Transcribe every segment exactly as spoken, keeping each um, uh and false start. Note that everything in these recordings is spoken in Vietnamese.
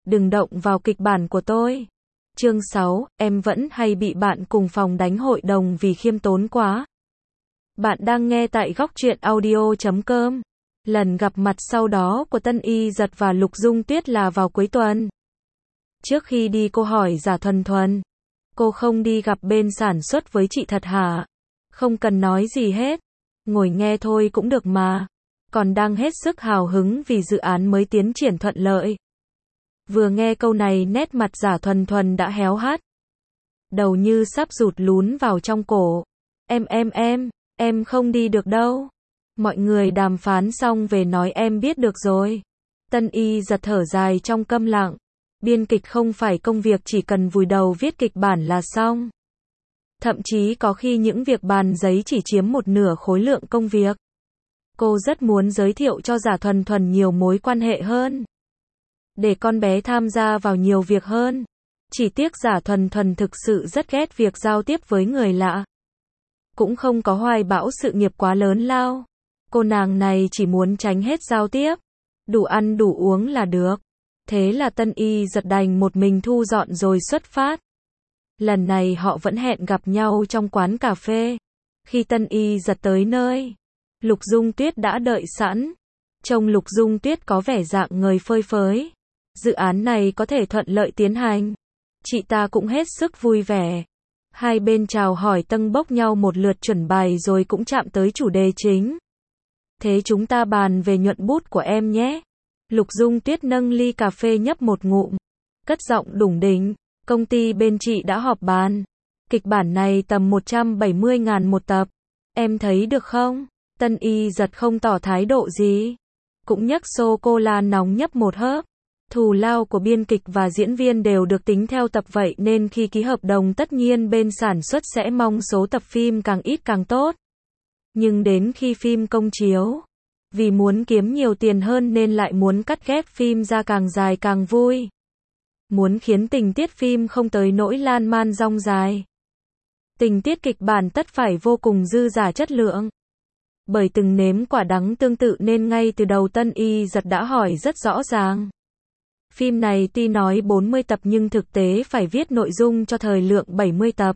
đừng động vào kịch bản của tôi. Chương sáu, em vẫn hay bị bạn cùng phòng đánh hội đồng vì khiêm tốn quá. Bạn đang nghe tại góc truyện audio chấm com. Lần gặp mặt sau đó của Tân Y Giật và Lục Dung Tuyết là vào cuối tuần. Trước khi đi cô hỏi Giả Thuần Thuần, cô không đi gặp bên sản xuất với chị thật hả? Không cần nói gì hết, ngồi nghe thôi cũng được mà. Còn đang hết sức hào hứng vì dự án mới tiến triển thuận lợi. Vừa nghe câu này nét mặt Giả Thuần Thuần đã héo hắt. Đầu như sắp rụt lún vào trong cổ. Em em em, em không đi được đâu. Mọi người đàm phán xong về nói em biết được rồi. Tân Y Giật thở dài trong câm lặng. Biên kịch không phải công việc chỉ cần vùi đầu viết kịch bản là xong. Thậm chí có khi những việc bàn giấy chỉ chiếm một nửa khối lượng công việc. Cô rất muốn giới thiệu cho Giả Thuần Thuần nhiều mối quan hệ hơn. Để con bé tham gia vào nhiều việc hơn. Chỉ tiếc Giả Thuần Thuần thực sự rất ghét việc giao tiếp với người lạ. Cũng không có hoài bão sự nghiệp quá lớn lao. Cô nàng này chỉ muốn tránh hết giao tiếp. Đủ ăn đủ uống là được. Thế là Tân Y Giật đành một mình thu dọn rồi xuất phát. Lần này họ vẫn hẹn gặp nhau trong quán cà phê. Khi Tân Y Giật tới nơi, Lục Dung Tuyết đã đợi sẵn. Trông Lục Dung Tuyết có vẻ dạng người phơi phới. Dự án này có thể thuận lợi tiến hành. Chị ta cũng hết sức vui vẻ. Hai bên chào hỏi tâng bốc nhau một lượt chuẩn bài rồi cũng chạm tới chủ đề chính. Thế chúng ta bàn về nhuận bút của em nhé. Lục Dung Tuyết nâng ly cà phê nhấp một ngụm. Cất giọng đủng đỉnh. Công ty bên chị đã họp bàn. Kịch bản này tầm một trăm bảy mươi ngàn một tập. Em thấy được không? Tân Y Giật không tỏ thái độ gì. Cũng nhấc sô-cô-la nóng nhấp một hớp. Thù lao của biên kịch và diễn viên đều được tính theo tập vậy nên khi ký hợp đồng tất nhiên bên sản xuất sẽ mong số tập phim càng ít càng tốt. Nhưng đến khi phim công chiếu, vì muốn kiếm nhiều tiền hơn nên lại muốn cắt ghép phim ra càng dài càng vui. Muốn khiến tình tiết phim không tới nỗi lan man rong dài. Tình tiết kịch bản tất phải vô cùng dư dả chất lượng. Bởi từng nếm quả đắng tương tự nên ngay từ đầu Tân Y Giật đã hỏi rất rõ ràng. Phim này tuy nói bốn mươi tập nhưng thực tế phải viết nội dung cho thời lượng bảy mươi tập.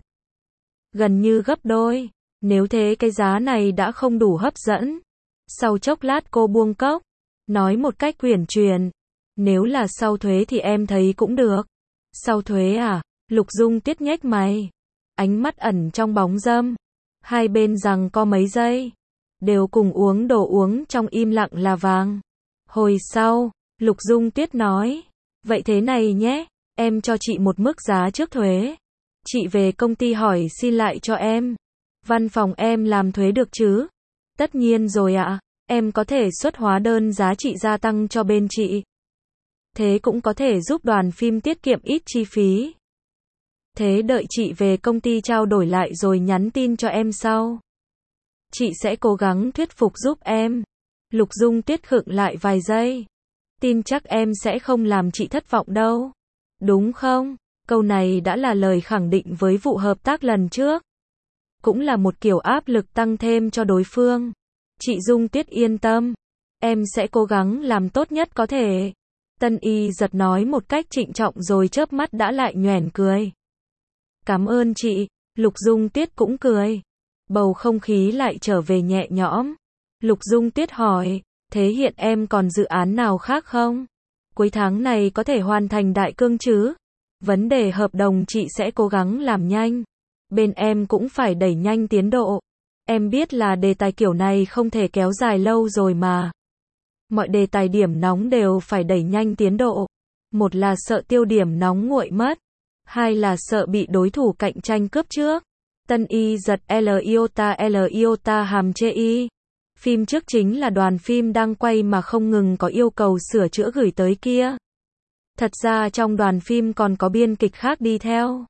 Gần như gấp đôi. Nếu thế cái giá này đã không đủ hấp dẫn. Sau chốc lát cô buông cốc. Nói một cách uyển chuyển. Nếu là sau thuế thì em thấy cũng được. Sau thuế à? Lục Dung Tuyết nhếch mày. Ánh mắt ẩn trong bóng râm. Hai bên giằng co mấy giây. Đều cùng uống đồ uống trong im lặng là vàng. Hồi sau, Lục Dung Tuyết nói. Vậy thế này nhé, em cho chị một mức giá trước thuế. Chị về công ty hỏi xin lại cho em. Văn phòng em làm thuế được chứ? Tất nhiên rồi ạ, em có thể xuất hóa đơn giá trị gia tăng cho bên chị. Thế cũng có thể giúp đoàn phim tiết kiệm ít chi phí. Thế đợi chị về công ty trao đổi lại rồi nhắn tin cho em sau. Chị sẽ cố gắng thuyết phục giúp em. Lục Dung Tuyết khựng lại vài giây. Tin chắc em sẽ không làm chị thất vọng đâu. Đúng không? Câu này đã là lời khẳng định với vụ hợp tác lần trước. Cũng là một kiểu áp lực tăng thêm cho đối phương. Chị Dung Tuyết yên tâm. Em sẽ cố gắng làm tốt nhất có thể. Tân Y Giật nói một cách trịnh trọng rồi chớp mắt đã lại nhoẻn cười. Cảm ơn chị. Lục Dung Tuyết cũng cười. Bầu không khí lại trở về nhẹ nhõm. Lục Dung Tuyết hỏi. Thế hiện em còn dự án nào khác không? Cuối tháng này có thể hoàn thành Đại Cương chứ? Vấn đề hợp đồng chị sẽ cố gắng làm nhanh. Bên em cũng phải đẩy nhanh tiến độ. Em biết là đề tài kiểu này không thể kéo dài lâu rồi mà. Mọi đề tài điểm nóng đều phải đẩy nhanh tiến độ. Một là sợ tiêu điểm nóng nguội mất. Hai là sợ bị đối thủ cạnh tranh cướp trước. Tân Y Giật L iota L iota hàm chê y. Phim trước chính là đoàn phim đang quay mà không ngừng có yêu cầu sửa chữa gửi tới kia. Thật ra trong đoàn phim còn có biên kịch khác đi theo.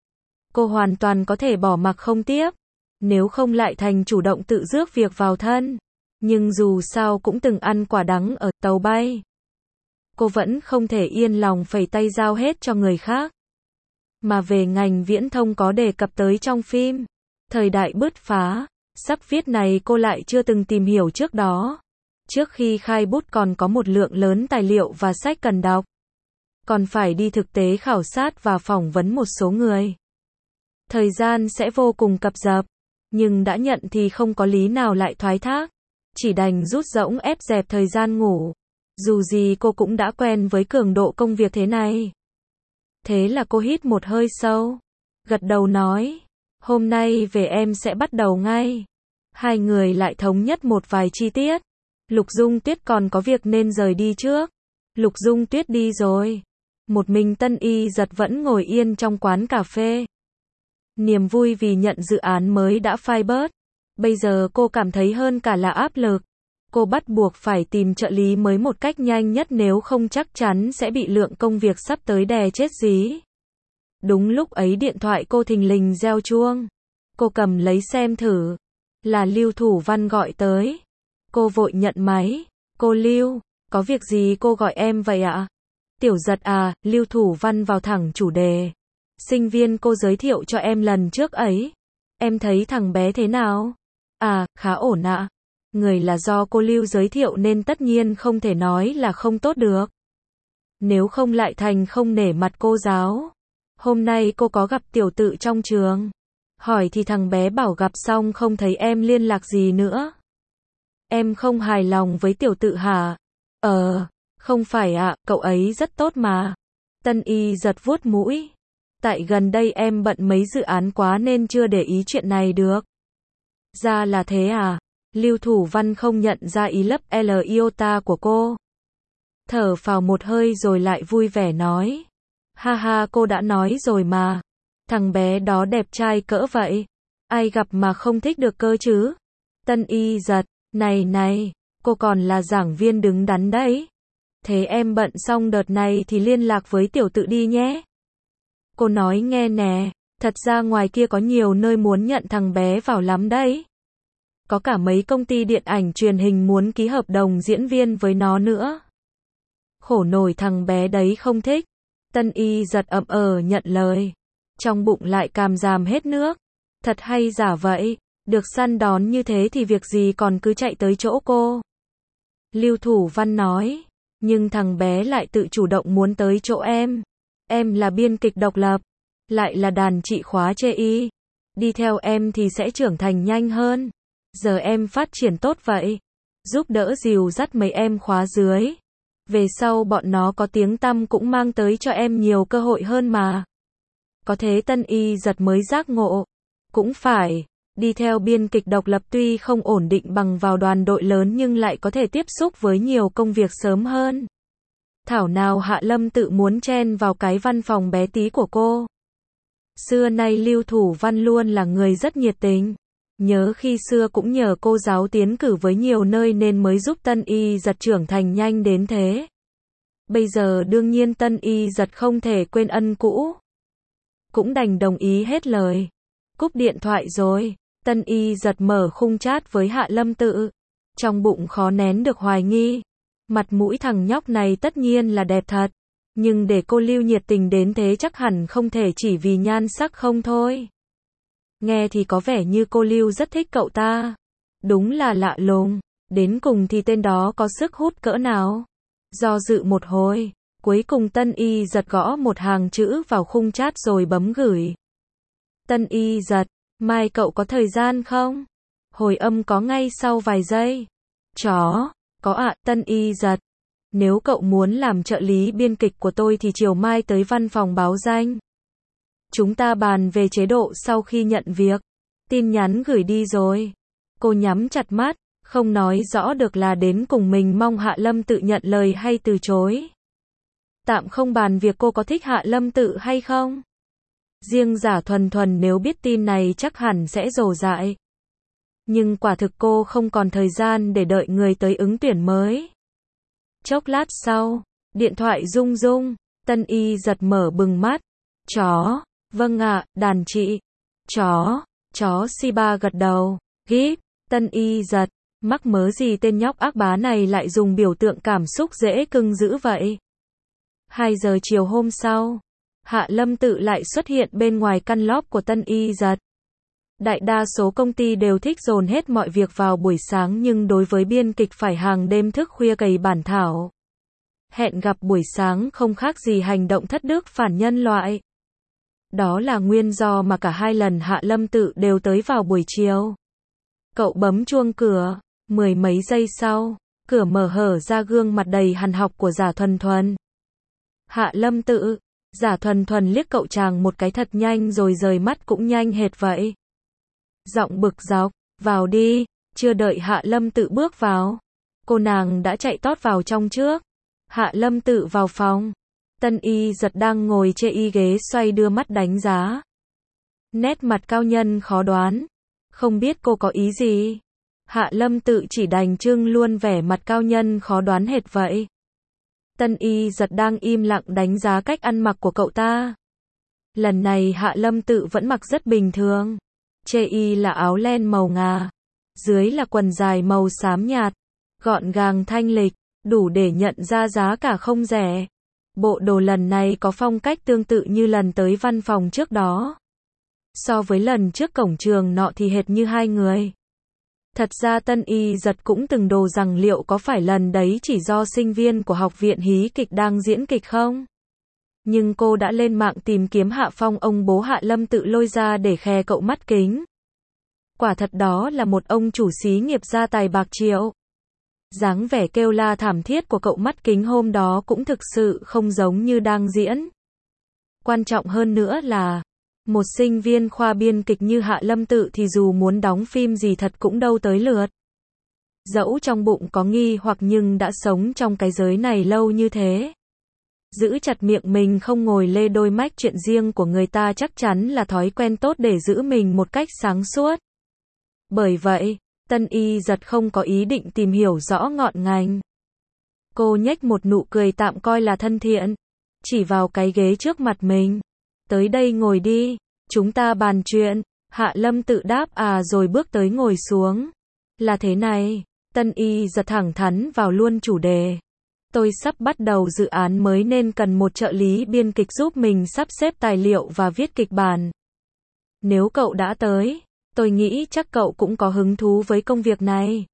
Cô hoàn toàn có thể bỏ mặc không tiếp. Nếu không lại thành chủ động tự rước việc vào thân. Nhưng dù sao cũng từng ăn quả đắng ở tàu bay. Cô vẫn không thể yên lòng phẩy tay giao hết cho người khác. Mà về ngành viễn thông có đề cập tới trong phim. Thời đại bứt phá. Sắp viết này cô lại chưa từng tìm hiểu trước đó. Trước khi khai bút còn có một lượng lớn tài liệu và sách cần đọc. còn phải đi thực tế khảo sát và phỏng vấn một số người. Thời gian sẽ vô cùng cập dập, nhưng đã nhận thì không có lý nào lại thoái thác, chỉ đành rút rỗng ép dẹp thời gian ngủ. Dù gì cô cũng đã quen với cường độ công việc thế này. Thế là cô hít một hơi sâu, gật đầu nói, hôm nay về em sẽ bắt đầu ngay. Hai người lại thống nhất một vài chi tiết. Lục Dung Tuyết còn có việc nên rời đi trước. Lục Dung Tuyết đi rồi. Một mình Tân Y Dật vẫn ngồi yên trong quán cà phê. Niềm vui vì nhận dự án mới đã phai bớt. Bây giờ cô cảm thấy hơn cả là áp lực. Cô bắt buộc phải tìm trợ lý mới một cách nhanh nhất, nếu không chắc chắn sẽ bị lượng công việc sắp tới đè chết dí. Đúng lúc ấy điện thoại cô thình lình reo chuông. Cô cầm lấy xem thử. Là Lưu Thủ Văn gọi tới. Cô vội nhận máy. Cô Lưu, có việc gì cô gọi em vậy ạ? Tiểu Dật à, Lưu Thủ Văn vào thẳng chủ đề. Sinh viên cô giới thiệu cho em lần trước ấy. Em thấy thằng bé thế nào? À, khá ổn ạ. Người là do cô Lưu giới thiệu nên tất nhiên không thể nói là không tốt được. Nếu không lại thành không nể mặt cô giáo. Hôm nay cô có gặp tiểu tự trong trường. Hỏi thì thằng bé bảo gặp xong không thấy em liên lạc gì nữa. Em không hài lòng với tiểu tự hả? Ờ, không phải ạ, cậu ấy rất tốt mà. Tân Y Dật vuốt mũi. Tại gần đây em bận mấy dự án quá nên chưa để ý chuyện này được. Ra là thế à? Lưu Thủ Văn không nhận ra ý lấp L iota của cô. Thở phào một hơi rồi lại vui vẻ nói. Ha ha, cô đã nói rồi mà. Thằng bé đó đẹp trai cỡ vậy. Ai gặp mà không thích được cơ chứ? Tân Y Dật, này này, cô còn là giảng viên đứng đắn đấy. Thế em bận xong đợt này thì liên lạc với tiểu tự đi nhé. Cô nói nghe nè, thật ra ngoài kia có nhiều nơi muốn nhận thằng bé vào lắm đấy. Có cả mấy công ty điện ảnh truyền hình muốn ký hợp đồng diễn viên với nó nữa. Khổ nổi thằng bé đấy không thích. Tân Y Dật ậm ờ nhận lời. Trong bụng lại càm ràm hết nước. Thật hay giả vậy, được săn đón như thế thì việc gì còn cứ chạy tới chỗ cô. Lưu Thủ Văn nói, nhưng thằng bé lại tự chủ động muốn tới chỗ em. Em là biên kịch độc lập, lại là đàn chị khóa chê y. Đi theo em thì sẽ trưởng thành nhanh hơn. Giờ em phát triển tốt vậy, giúp đỡ dìu dắt mấy em khóa dưới. Về sau bọn nó có tiếng tăm cũng mang tới cho em nhiều cơ hội hơn mà. Có thế Tân Y Dật mới giác ngộ. Cũng phải, đi theo biên kịch độc lập tuy không ổn định bằng vào đoàn đội lớn nhưng lại có thể tiếp xúc với nhiều công việc sớm hơn. Thảo nào Hạ Lâm tự muốn chen vào cái văn phòng bé tí của cô. Xưa nay Lưu Thủ Văn luôn là người rất nhiệt tình. Nhớ khi xưa cũng nhờ cô giáo tiến cử với nhiều nơi nên mới giúp Tân Y Dật trưởng thành nhanh đến thế. Bây giờ đương nhiên Tân Y Dật không thể quên ân cũ. Cũng đành đồng ý hết lời. Cúp điện thoại rồi, Tân Y Dật mở khung chat với Hạ Lâm tự. Trong bụng khó nén được hoài nghi. Mặt mũi thằng nhóc này tất nhiên là đẹp thật. Nhưng để cô Lưu nhiệt tình đến thế chắc hẳn không thể chỉ vì nhan sắc không thôi. Nghe thì có vẻ như cô Lưu rất thích cậu ta. Đúng là lạ lùng. Đến cùng thì tên đó có sức hút cỡ nào? Do dự một hồi, cuối cùng Tân Y Dật gõ một hàng chữ vào khung chat rồi bấm gửi. Tân Y Dật, mai cậu có thời gian không? Hồi âm có ngay sau vài giây. Chó, có ạ, Tân Y Dật. Nếu cậu muốn làm trợ lý biên kịch của tôi thì chiều mai tới văn phòng báo danh. Chúng ta bàn về chế độ sau khi nhận việc. Tin nhắn gửi đi rồi. Cô nhắm chặt mắt, không nói rõ được là đến cùng mình mong Hạ Lâm tự nhận lời hay từ chối. Tạm không bàn việc cô có thích Hạ Lâm tự hay không. Riêng Giả Thuần Thuần nếu biết tin này chắc hẳn sẽ rồ dại. Nhưng quả thực cô không còn thời gian để đợi người tới ứng tuyển mới. Chốc lát sau, điện thoại rung rung, Tân Y Dật mở bừng mắt. Chó, vâng ạ, đàn chị. Chó, chó Shiba gật đầu. Gíp, Tân Y Dật, mắc mớ gì tên nhóc ác bá này lại dùng biểu tượng cảm xúc dễ cưng dữ vậy. Hai giờ chiều hôm sau, Hạ Lâm tự lại xuất hiện bên ngoài căn lóp của Tân Y Dật. Đại đa số công ty đều thích dồn hết mọi việc vào buổi sáng nhưng đối với biên kịch phải hàng đêm thức khuya cày bản thảo. Hẹn gặp buổi sáng không khác gì hành động thất đức phản nhân loại. Đó là nguyên do mà cả hai lần Hạ Lâm Tự đều tới vào buổi chiều. Cậu bấm chuông cửa, mười mấy giây sau, cửa mở hở ra gương mặt đầy hằn học của Giả Thuần Thuần. Hạ Lâm Tự, Giả Thuần Thuần liếc cậu chàng một cái thật nhanh rồi rời mắt cũng nhanh hệt vậy. Giọng bực dọc, vào đi, chưa đợi Hạ Lâm Tự bước vào. Cô nàng đã chạy tót vào trong trước. Hạ Lâm Tự vào phòng. Tân Y Giật đang ngồi trên y ghế xoay đưa mắt đánh giá. Nét mặt cao nhân khó đoán. Không biết cô có ý gì. Hạ Lâm Tự chỉ đành trưng luôn vẻ mặt cao nhân khó đoán hệt vậy. Tân Y Giật đang im lặng đánh giá cách ăn mặc của cậu ta. Lần này Hạ Lâm Tự vẫn mặc rất bình thường. Trên y là áo len màu ngà. Dưới là quần dài màu xám nhạt. Gọn gàng thanh lịch, đủ để nhận ra giá cả không rẻ. Bộ đồ lần này có phong cách tương tự như lần tới văn phòng trước đó. So với lần trước cổng trường nọ thì hệt như hai người. Thật ra Tân Y Giật cũng từng đồ rằng liệu có phải lần đấy chỉ do sinh viên của học viện hí kịch đang diễn kịch không? Nhưng cô đã lên mạng tìm kiếm Hạ Phong ông bố Hạ Lâm Tự lôi ra để khè cậu mắt kính. Quả thật đó là một ông chủ xí nghiệp gia tài bạc triệu. Dáng vẻ kêu la thảm thiết của cậu mắt kính hôm đó cũng thực sự không giống như đang diễn. Quan trọng hơn nữa là, một sinh viên khoa biên kịch như Hạ Lâm Tự thì dù muốn đóng phim gì thật cũng đâu tới lượt. Dẫu trong bụng có nghi hoặc nhưng đã sống trong cái giới này lâu như thế. Giữ chặt miệng mình không ngồi lê đôi mách chuyện riêng của người ta chắc chắn là thói quen tốt để giữ mình một cách sáng suốt. Bởi vậy, Tân Y Giật không có ý định tìm hiểu rõ ngọn ngành. Cô nhếch một nụ cười tạm coi là thân thiện, chỉ vào cái ghế trước mặt mình. Tới đây ngồi đi, chúng ta bàn chuyện. Hạ Lâm Tự đáp à rồi bước tới ngồi xuống. Là thế này, Tân Y Giật thẳng thắn vào luôn chủ đề. Tôi sắp bắt đầu dự án mới nên cần một trợ lý biên kịch giúp mình sắp xếp tài liệu và viết kịch bản. Nếu cậu đã tới, tôi nghĩ chắc cậu cũng có hứng thú với công việc này.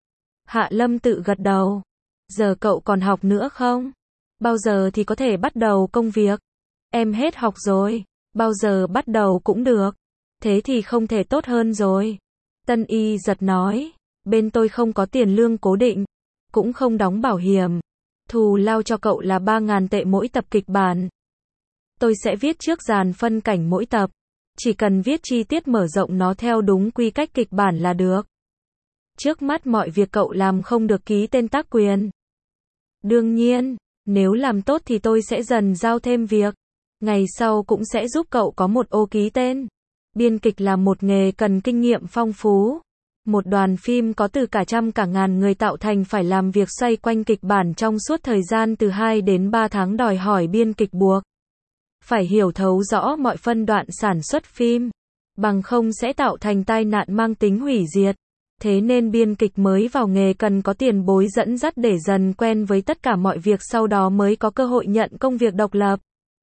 Hạ Lâm Tự gật đầu. Giờ cậu còn học nữa không? Bao giờ thì có thể bắt đầu công việc? Em hết học rồi. Bao giờ bắt đầu cũng được. Thế thì không thể tốt hơn rồi. Tân Y Giật nói. Bên tôi không có tiền lương cố định. Cũng không đóng bảo hiểm. Thù lao cho cậu là ba nghìn tệ mỗi tập kịch bản. Tôi sẽ viết trước dàn phân cảnh mỗi tập. Chỉ cần viết chi tiết mở rộng nó theo đúng quy cách kịch bản là được. Trước mắt mọi việc cậu làm không được ký tên tác quyền. Đương nhiên, nếu làm tốt thì tôi sẽ dần giao thêm việc. Ngày sau cũng sẽ giúp cậu có một ô ký tên. Biên kịch là một nghề cần kinh nghiệm phong phú. Một đoàn phim có từ cả trăm cả ngàn người tạo thành phải làm việc xoay quanh kịch bản trong suốt thời gian từ hai đến ba tháng đòi hỏi biên kịch buộc phải hiểu thấu rõ mọi phân đoạn sản xuất phim, bằng không sẽ tạo thành tai nạn mang tính hủy diệt. Thế nên biên kịch mới vào nghề cần có tiền bối dẫn dắt để dần quen với tất cả mọi việc sau đó mới có cơ hội nhận công việc độc lập.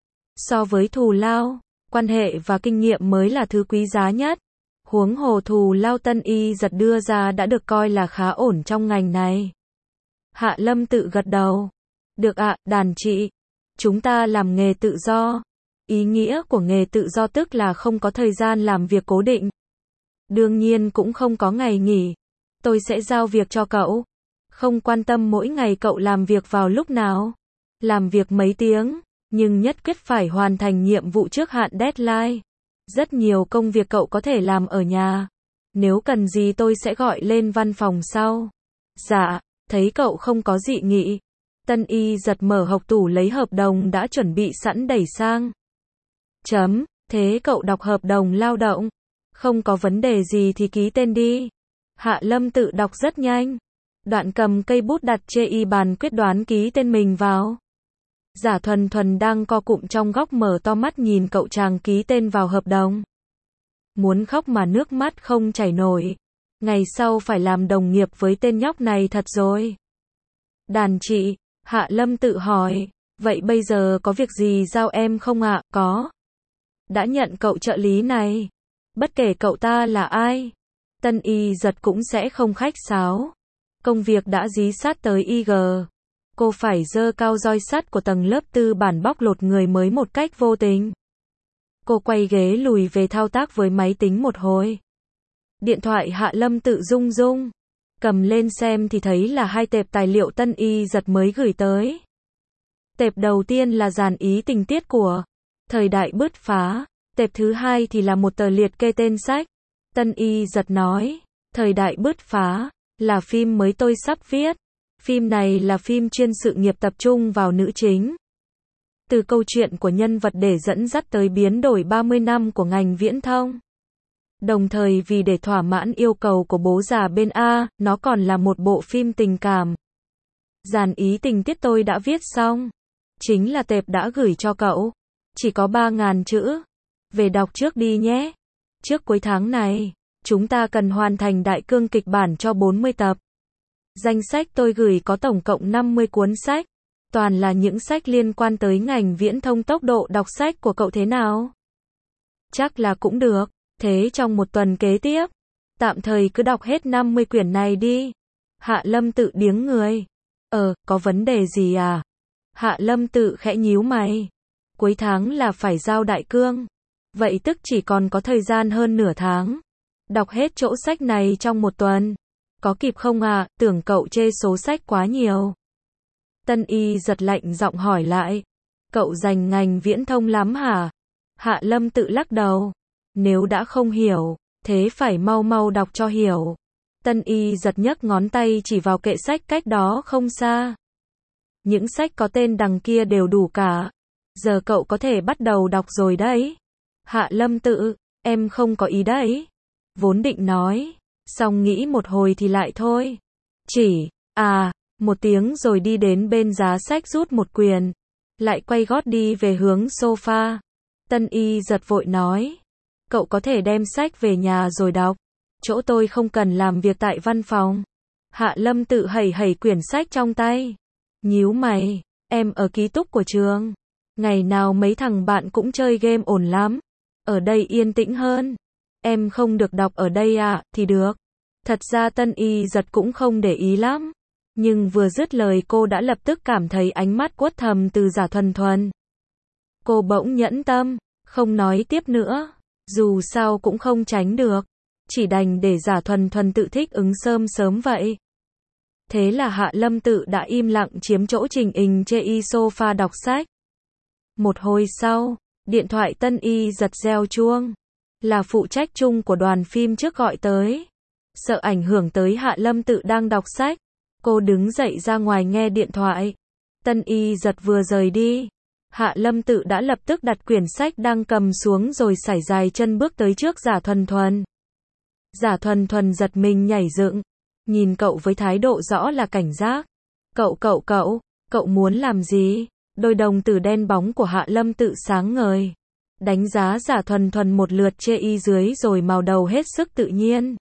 So với thù lao, quan hệ và kinh nghiệm mới là thứ quý giá nhất. Huống hồ thù lao Tân Y Giật đưa ra đã được coi là khá ổn trong ngành này. Hạ Lâm Tự gật đầu. Được ạ, đàn chị. Chúng ta làm nghề tự do. Ý nghĩa của nghề tự do tức là không có thời gian làm việc cố định. Đương nhiên cũng không có ngày nghỉ. Tôi sẽ giao việc cho cậu. Không quan tâm mỗi ngày cậu làm việc vào lúc nào. Làm việc mấy tiếng, nhưng nhất quyết phải hoàn thành nhiệm vụ trước hạn deadline. Rất nhiều công việc cậu có thể làm ở nhà. Nếu cần gì tôi sẽ gọi lên văn phòng sau. Dạ, thấy cậu không có dị nghị. Tân Y Giật mở hộc tủ lấy hợp đồng đã chuẩn bị sẵn đẩy sang. Chấm, thế cậu đọc hợp đồng lao động. Không có vấn đề gì thì ký tên đi. Hạ Lâm Tự đọc rất nhanh. Đoạn cầm cây bút đặt trên y bàn quyết đoán ký tên mình vào. Giả Thuần Thuần đang co cụm trong góc mở to mắt nhìn cậu chàng ký tên vào hợp đồng. Muốn khóc mà nước mắt không chảy nổi. Ngày sau phải làm đồng nghiệp với tên nhóc này thật rồi. Đàn chị, Hạ Lâm Tự hỏi, vậy bây giờ có việc gì giao em không ạ? Có. Đã nhận cậu trợ lý này. Bất kể cậu ta là ai, Tân Y Giật cũng sẽ không khách sáo. Công việc đã dí sát tới i giê. cô phải giơ cao roi sắt của tầng lớp tư bản bóc lột người mới một cách vô tình. Cô quay ghế lùi về thao tác với máy tính một hồi. Điện thoại Hạ Lâm Tự rung rung. Cầm lên xem thì thấy là hai tệp tài liệu Tân Y Giật mới gửi tới. Tệp đầu tiên là dàn ý tình tiết của Thời Đại Bứt Phá. Tệp thứ hai thì là một tờ liệt kê tên sách. Tân Y Giật nói, Thời Đại Bứt Phá là phim mới tôi sắp viết. Phim này là phim chuyên sự nghiệp tập trung vào nữ chính. Từ câu chuyện của nhân vật để dẫn dắt tới biến đổi ba mươi năm của ngành viễn thông. Đồng thời vì để thỏa mãn yêu cầu của bố già bên A, nó còn là một bộ phim tình cảm. Dàn ý tình tiết tôi đã viết xong. Chính là tệp đã gửi cho cậu. Chỉ có ba ngàn chữ. Về đọc trước đi nhé. Trước cuối tháng này, chúng ta cần hoàn thành đại cương kịch bản cho bốn mươi tập. Danh sách tôi gửi có tổng cộng năm mươi cuốn sách. Toàn là những sách liên quan tới ngành viễn thông. Tốc độ đọc sách của cậu thế nào? Chắc là cũng được. Thế trong một tuần kế tiếp, tạm thời cứ đọc hết năm mươi quyển này đi. Hạ Lâm Tự điếng người. Ờ, có vấn đề gì à? Hạ Lâm Tự khẽ nhíu mày. Cuối tháng là phải giao đại cương. Vậy tức chỉ còn có thời gian hơn nửa tháng. Đọc hết chỗ sách này trong một tuần. Có kịp không à? Tưởng cậu chê số sách quá nhiều. Tân Y Giật lạnh giọng hỏi lại. Cậu dành ngành viễn thông lắm hả? Hạ Lâm Tự lắc đầu. Nếu đã không hiểu, thế phải mau mau đọc cho hiểu. Tân Y Giật nhấc ngón tay chỉ vào kệ sách cách đó không xa. Những sách có tên đằng kia đều đủ cả. Giờ cậu có thể bắt đầu đọc rồi đấy. Hạ Lâm Tự, em không có ý đấy. Vốn định nói, xong nghĩ một hồi thì lại thôi. Chỉ, à, một tiếng rồi đi đến bên giá sách rút một quyển. Lại quay gót đi về hướng sofa. Tân Y Giật vội nói. Cậu có thể đem sách về nhà rồi đọc. Chỗ tôi không cần làm việc tại văn phòng. Hạ Lâm Tự hẩy hẩy quyển sách trong tay. Nhíu mày, em ở ký túc của trường. Ngày nào mấy thằng bạn cũng chơi game ổn lắm. Ở đây yên tĩnh hơn. Em không được đọc ở đây à, thì được. Thật ra Tân Y Giật cũng không để ý lắm. Nhưng vừa dứt lời cô đã lập tức cảm thấy ánh mắt quất thầm từ Giả Thuần Thuần. Cô bỗng nhẫn tâm, không nói tiếp nữa. Dù sao cũng không tránh được. Chỉ đành để Giả Thuần Thuần tự thích ứng sớm sớm vậy. Thế là Hạ Lâm Tự đã im lặng chiếm chỗ Trình Ình chê y sofa đọc sách. Một hồi sau, điện thoại Tân Y Giật reo chuông. Là phụ trách chung của đoàn phim trước gọi tới. Sợ ảnh hưởng tới Hạ Lâm Tự đang đọc sách. Cô đứng dậy ra ngoài nghe điện thoại. Tân Y Giật vừa rời đi. Hạ Lâm Tự đã lập tức đặt quyển sách đang cầm xuống rồi sải dài chân bước tới trước Giả Thuần Thuần. Giả Thuần Thuần giật mình nhảy dựng. Nhìn cậu với thái độ rõ là cảnh giác. Cậu cậu cậu, cậu muốn làm gì? Đôi đồng tử đen bóng của Hạ Lâm Tự sáng ngời. Đánh giá Giả Thuần Thuần một lượt chê y dưới rồi màu đầu hết sức tự nhiên.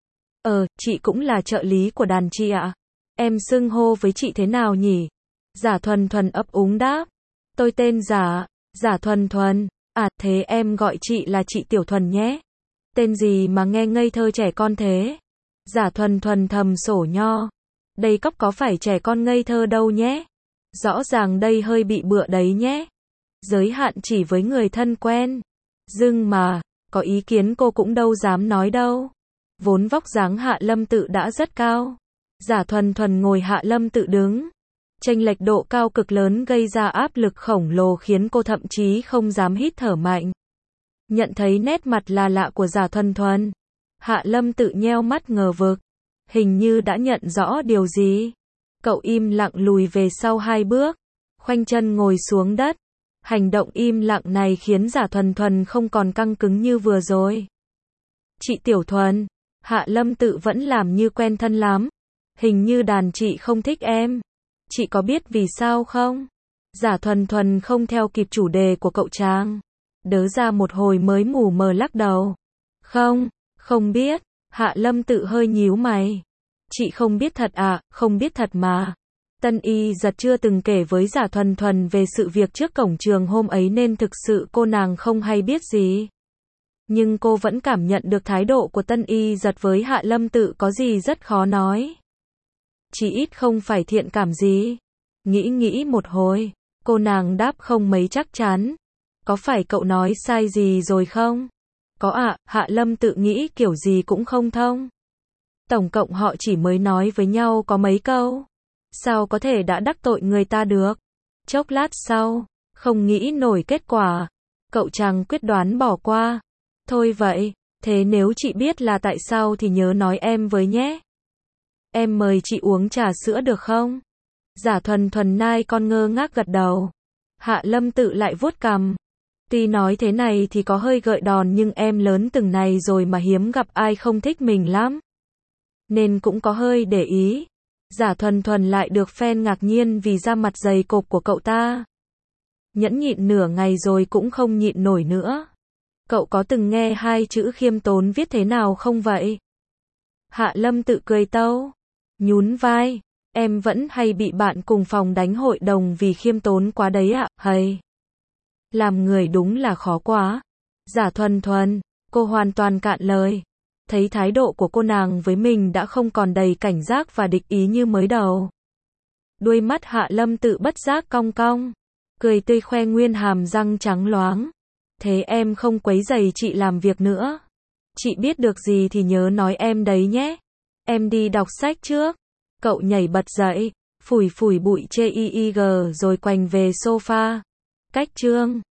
Ờ, chị cũng là trợ lý của đàn chị ạ. Em xưng hô với chị thế nào nhỉ? Giả Thuần Thuần ấp úng đáp. Tôi tên Giả, Giả Thuần Thuần. À, thế em gọi chị là chị Tiểu Thuần nhé. Tên gì mà nghe ngây thơ trẻ con thế? Giả Thuần Thuần thầm sổ nho. Đây cóc có phải trẻ con ngây thơ đâu nhé. Rõ ràng đây hơi bị bựa đấy nhé. Giới hạn chỉ với người thân quen. Dưng mà, có ý kiến cô cũng đâu dám nói đâu. Vốn vóc dáng Hạ Lâm Tự đã rất cao. Giả Thuần Thuần ngồi Hạ Lâm Tự đứng. Chênh lệch độ cao cực lớn gây ra áp lực khổng lồ khiến cô thậm chí không dám hít thở mạnh. Nhận thấy nét mặt là lạ của Giả Thuần Thuần. Hạ Lâm Tự nheo mắt ngờ vực. Hình như đã nhận rõ điều gì. Cậu im lặng lùi về sau hai bước. Khoanh chân ngồi xuống đất. Hành động im lặng này khiến Giả Thuần Thuần không còn căng cứng như vừa rồi. Chị Tiểu Thuần. Hạ Lâm Tự vẫn làm như quen thân lắm. Hình như đàn chị không thích em. Chị có biết vì sao không? Giả Thuần Thuần không theo kịp chủ đề của cậu chàng. Đớ ra một hồi mới mù mờ lắc đầu. Không, không biết. Hạ Lâm Tự hơi nhíu mày. Chị không biết thật à? Không biết thật mà. Tân Y Giật chưa từng kể với Giả Thuần Thuần về sự việc trước cổng trường hôm ấy nên thực sự cô nàng không hay biết gì. Nhưng cô vẫn cảm nhận được thái độ của Tân Y Giật với Hạ Lâm Tự có gì rất khó nói. Chỉ ít không phải thiện cảm gì. Nghĩ nghĩ một hồi, cô nàng đáp không mấy chắc chắn. Có phải cậu nói sai gì rồi không? Có ạ, Hạ Lâm tự nghĩ kiểu gì cũng không thông. Tổng cộng họ chỉ mới nói với nhau có mấy câu. Sao có thể đã đắc tội người ta được? Chốc lát sau, không nghĩ nổi kết quả. Cậu chàng quyết đoán bỏ qua. Thôi vậy, thế nếu chị biết là tại sao thì nhớ nói em với nhé. Em mời chị uống trà sữa được không? Giả Thuần Thuần nai con ngơ ngác gật đầu. Hạ Lâm tự lại vuốt cằm. Tuy nói thế này thì có hơi gợi đòn nhưng em lớn từng này rồi mà hiếm gặp ai không thích mình lắm. Nên cũng có hơi để ý. Giả Thuần Thuần lại được fan ngạc nhiên vì da mặt dày cộp của cậu ta. Nhẫn nhịn nửa ngày rồi cũng không nhịn nổi nữa. Cậu có từng nghe hai chữ khiêm tốn viết thế nào không vậy? Hạ Lâm tự cười tâu. Nhún vai. Em vẫn hay bị bạn cùng phòng đánh hội đồng vì khiêm tốn quá đấy ạ, hay. Làm người đúng là khó quá. Giả Thuần Thuần, cô hoàn toàn cạn lời. Thấy thái độ của cô nàng với mình đã không còn đầy cảnh giác và địch ý như mới đầu. Đuôi mắt Hạ Lâm tự bất giác cong cong. Cười tươi khoe nguyên hàm răng trắng loáng. Thế em không quấy rầy chị làm việc nữa. Chị biết được gì thì nhớ nói em đấy nhé. Em đi đọc sách trước. Cậu nhảy bật dậy, phủi phủi bụi chê y y g rồi quành về sofa. Cách chương